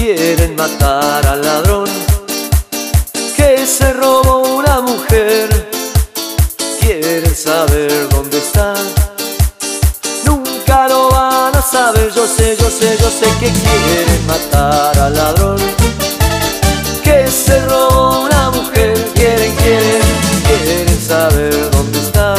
quieren matar al ladrón que se robó una mujer. Quieren saber dónde está, nunca lo van a saber. Yo sé que quieren matar al ladrón que se robó una mujer. Quieren saber dónde está,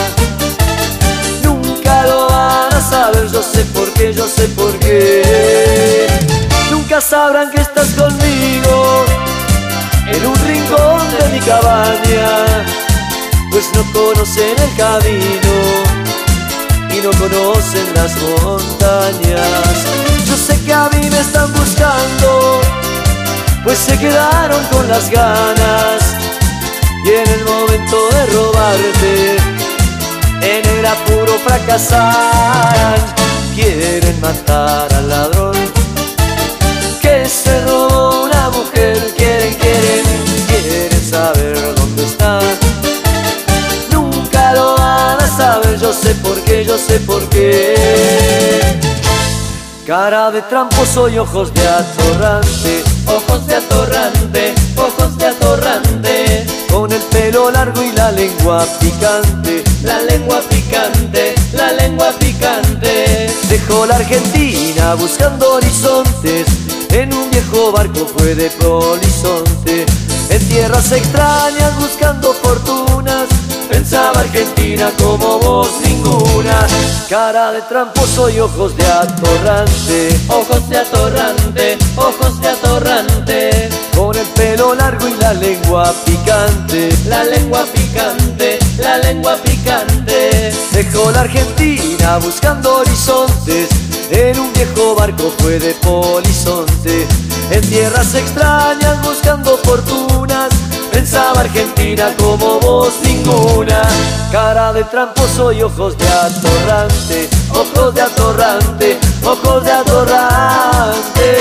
nunca lo van a saber. Yo sé por qué. Nunca sabrán que estás conmigo en un rincón de mi cabaña, pues no conocen el camino y no conocen las montañas. Yo sé que a mí me están buscando, pues se quedaron con las ganas, y en el momento de robarte, en el apuro fracasarán. Quieren matar al ladrón que se robó una mujer. Quieren saber dónde está, nunca lo van a saber. Yo sé por qué. Cara de tramposo y ojos de atorrante, ojos de atorrante, ojos de atorrante, con el pelo largo y la lengua picante, la lengua picante, la lengua picante. Dejó la Argentina buscando horizontes, en un viejo barco fue de Polizonte. En tierras extrañas buscando fortunas, pensaba Argentina como vos ninguna. Cara de tramposo y ojos de atorrante, ojos de atorrante, ojos de atorrante, con el pelo largo y la lengua picante, la lengua picante, la lengua picante. Dejó la Argentina buscando horizontes, en un viejo barco fue de Polizonte. En tierras extrañas buscando fortunas, pensaba Argentina como vos ninguna. Cara de tramposo y ojos de atorrante, ojos de atorrante, ojos de atorrante.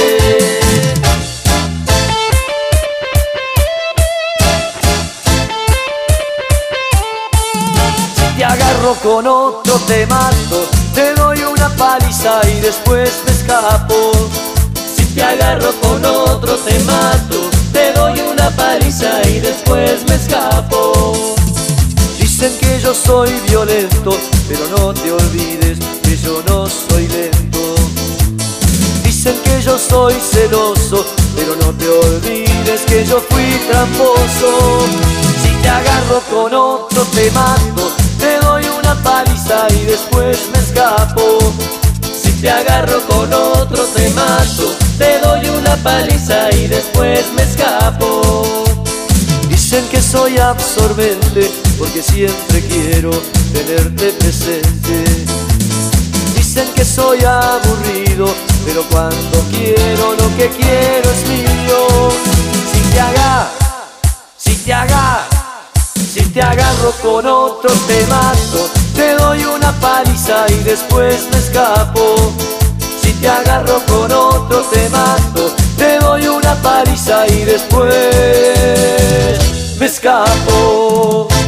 Si te agarro con otro te mato, te doy una paliza y después me escapo. Si te agarro con otro te mato, te doy una paliza y después me escapo. Dicen que yo soy violento, pero no te olvides que yo no soy lento. Dicen que yo soy celoso, pero no te olvides que yo fui tramposo. Si te agarro con otro te mato, te doy una paliza y después me escapo. Si te agarro con otro te mato, te doy una paliza y después me escapo. Dicen que soy absorbente porque siempre quiero tenerte presente. Dicen que soy aburrido, pero cuando quiero lo que quiero es mío. Si te agarro con otro te mato, te doy una paliza y después me escapo. Si te agarro con otro te mato, te doy una paliza y después me escapo.